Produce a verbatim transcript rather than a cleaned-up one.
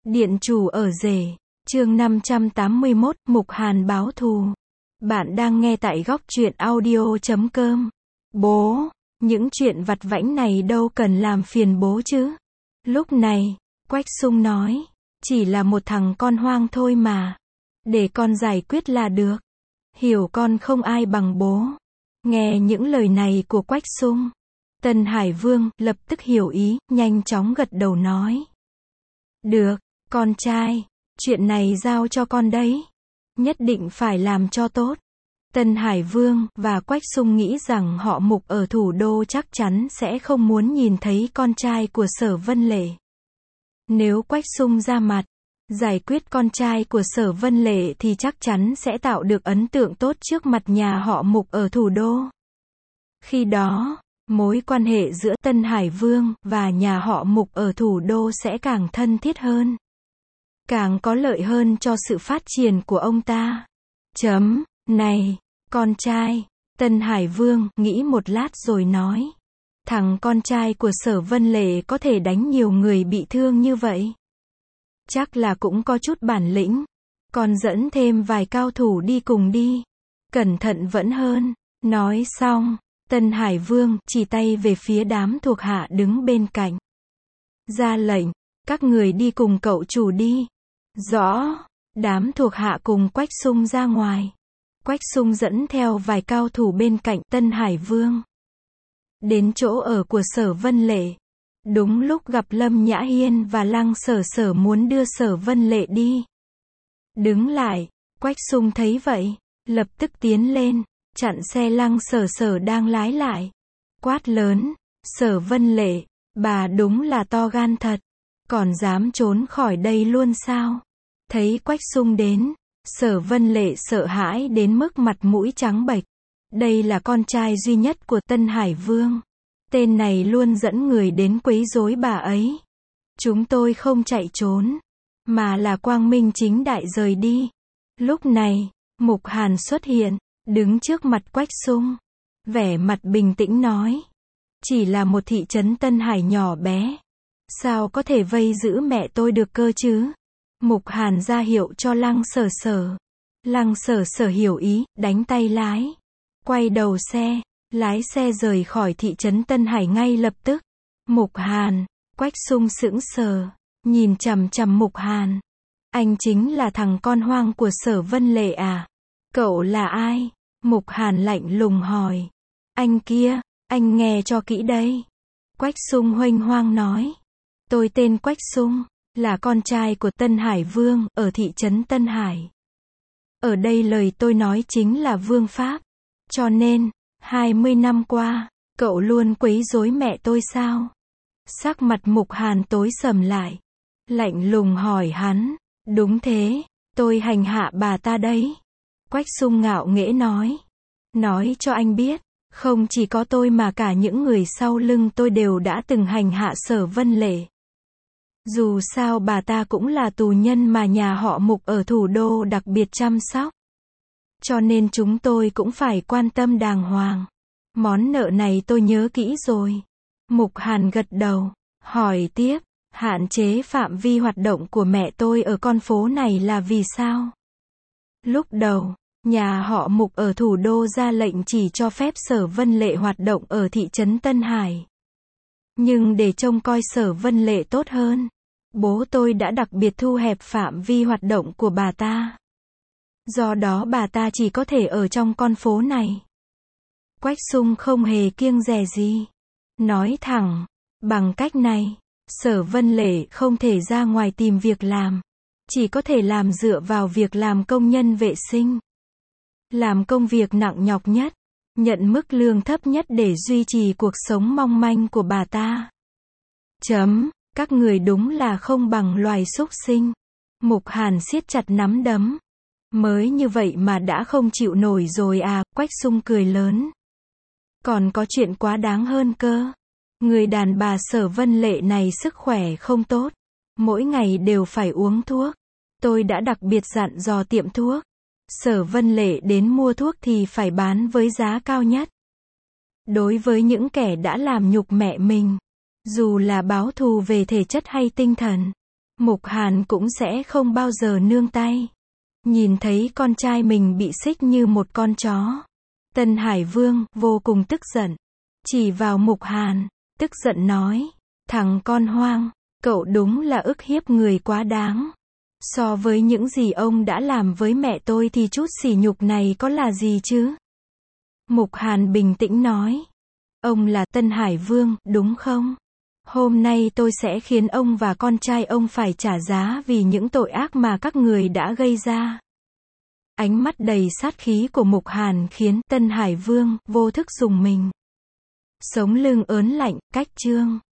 Điện chủ ở rể, chương năm trăm tám mươi mốt, Mục Hàn báo thù. Bạn đang nghe tại góc truyện audio chấm com. Bố, những chuyện vặt vãnh này đâu cần làm phiền bố chứ. Lúc này, Quách Sung nói, chỉ là một thằng con hoang thôi mà. Để con giải quyết là được. Hiểu con không ai bằng bố. Nghe những lời này của Quách Sung, Tân Hải Vương lập tức hiểu ý, nhanh chóng gật đầu nói. Được, con trai, chuyện này giao cho con đấy. Nhất định phải làm cho tốt. Tân Hải Vương và Quách Sung nghĩ rằng họ Mục ở thủ đô chắc chắn sẽ không muốn nhìn thấy con trai của Sở Vân Lệ. Nếu Quách Sung ra mặt, giải quyết con trai của Sở Vân Lệ thì chắc chắn sẽ tạo được ấn tượng tốt trước mặt nhà họ Mục ở thủ đô. Khi đó, mối quan hệ giữa Tân Hải Vương và nhà họ Mục ở thủ đô sẽ càng thân thiết hơn. Càng có lợi hơn cho sự phát triển của ông ta. Chấm, này, con trai, Tân Hải Vương nghĩ một lát rồi nói. Thằng con trai của Sở Vân Lệ có thể đánh nhiều người bị thương như vậy. Chắc là cũng có chút bản lĩnh. Con dẫn thêm vài cao thủ đi cùng đi. Cẩn thận vẫn hơn. Nói xong, Tân Hải Vương chỉ tay về phía đám thuộc hạ đứng bên cạnh. Ra lệnh, các người đi cùng cậu chủ đi. Rõ, đám thuộc hạ cùng Quách Sung ra ngoài. Quách Sung dẫn theo vài cao thủ bên cạnh Tân Hải Vương. Đến chỗ ở của Sở Vân Lệ. Đúng lúc gặp Lâm Nhã Hiên và Lăng Sở Sở muốn đưa Sở Vân Lệ đi. Đứng lại, Quách Sung thấy vậy, lập tức tiến lên, chặn xe Lăng Sở Sở đang lái lại. Quát lớn, Sở Vân Lệ, bà đúng là to gan thật. Còn dám trốn khỏi đây luôn sao? Thấy Quách Sung đến, Sở Vân Lệ sợ hãi đến mức mặt mũi trắng bệch. Đây là con trai duy nhất của Tân Hải Vương. Tên này luôn dẫn người đến quấy rối bà ấy. Chúng tôi không chạy trốn, mà là quang minh chính đại rời đi. Lúc này, Mục Hàn xuất hiện, đứng trước mặt Quách Sung. Vẻ mặt bình tĩnh nói. Chỉ là một thị trấn Tân Hải nhỏ bé. Sao có thể vây giữ mẹ tôi được cơ chứ? Mục Hàn ra hiệu cho Lăng Sở Sở. Lăng Sở Sở hiểu ý, đánh tay lái. Quay đầu xe, lái xe rời khỏi thị trấn Tân Hải ngay lập tức. Mục Hàn, Quách Sung sững sờ, nhìn chằm chằm Mục Hàn. Anh chính là thằng con hoang của Sở Vân Lệ à? Cậu là ai? Mục Hàn lạnh lùng hỏi. Anh kia, anh nghe cho kỹ đây. Quách Sung huênh hoang nói. Tôi tên Quách Sung, là con trai của Tân Hải Vương, ở thị trấn Tân Hải. Ở đây lời tôi nói chính là vương pháp. Cho nên, hai mươi năm qua, cậu luôn quấy rối mẹ tôi sao? Sắc mặt Mục Hàn tối sầm lại. Lạnh lùng hỏi hắn. Đúng thế, tôi hành hạ bà ta đấy. Quách Sung ngạo nghễ nói. Nói cho anh biết, không chỉ có tôi mà cả những người sau lưng tôi đều đã từng hành hạ Sở Vân Lệ. Dù sao bà ta cũng là tù nhân mà nhà họ Mục ở thủ đô đặc biệt chăm sóc. Cho nên chúng tôi cũng phải quan tâm đàng hoàng. Món nợ này tôi nhớ kỹ rồi. Mục Hàn gật đầu, hỏi tiếp, hạn chế phạm vi hoạt động của mẹ tôi ở con phố này là vì sao? Lúc đầu, nhà họ Mục ở thủ đô ra lệnh chỉ cho phép Sở Vân Lệ hoạt động ở thị trấn Tân Hải. Nhưng để trông coi Sở Vân Lệ tốt hơn, bố tôi đã đặc biệt thu hẹp phạm vi hoạt động của bà ta. Do đó bà ta chỉ có thể ở trong con phố này. Quách Sung không hề kiêng dè gì. Nói thẳng, bằng cách này, Sở Vân Lệ không thể ra ngoài tìm việc làm. Chỉ có thể làm dựa vào việc làm công nhân vệ sinh. Làm công việc nặng nhọc nhất, nhận mức lương thấp nhất để duy trì cuộc sống mong manh của bà ta. Chấm, các người đúng là không bằng loài súc sinh. Mục Hàn siết chặt nắm đấm. Mới như vậy mà đã không chịu nổi rồi à? Quách Sung cười lớn. Còn có chuyện quá đáng hơn cơ. Người đàn bà Sở Vân Lệ này sức khỏe không tốt. Mỗi ngày đều phải uống thuốc. Tôi đã đặc biệt dặn dò tiệm thuốc. Sở Vân Lệ đến mua thuốc thì phải bán với giá cao nhất. Đối với những kẻ đã làm nhục mẹ mình, dù là báo thù về thể chất hay tinh thần, Mục Hàn cũng sẽ không bao giờ nương tay. Nhìn thấy con trai mình bị xích như một con chó. Tân Hải Vương vô cùng tức giận. Chỉ vào Mục Hàn, tức giận nói. Thằng con hoang, cậu đúng là ức hiếp người quá đáng. So với những gì ông đã làm với mẹ tôi thì chút sỉ nhục này có là gì chứ? Mục Hàn bình tĩnh nói. Ông là Tân Hải Vương, đúng không? Hôm nay tôi sẽ khiến ông và con trai ông phải trả giá vì những tội ác mà các người đã gây ra. Ánh mắt đầy sát khí của Mục Hàn khiến Tân Hải Vương vô thức rùng mình. Sống lưng ớn lạnh, cách chương.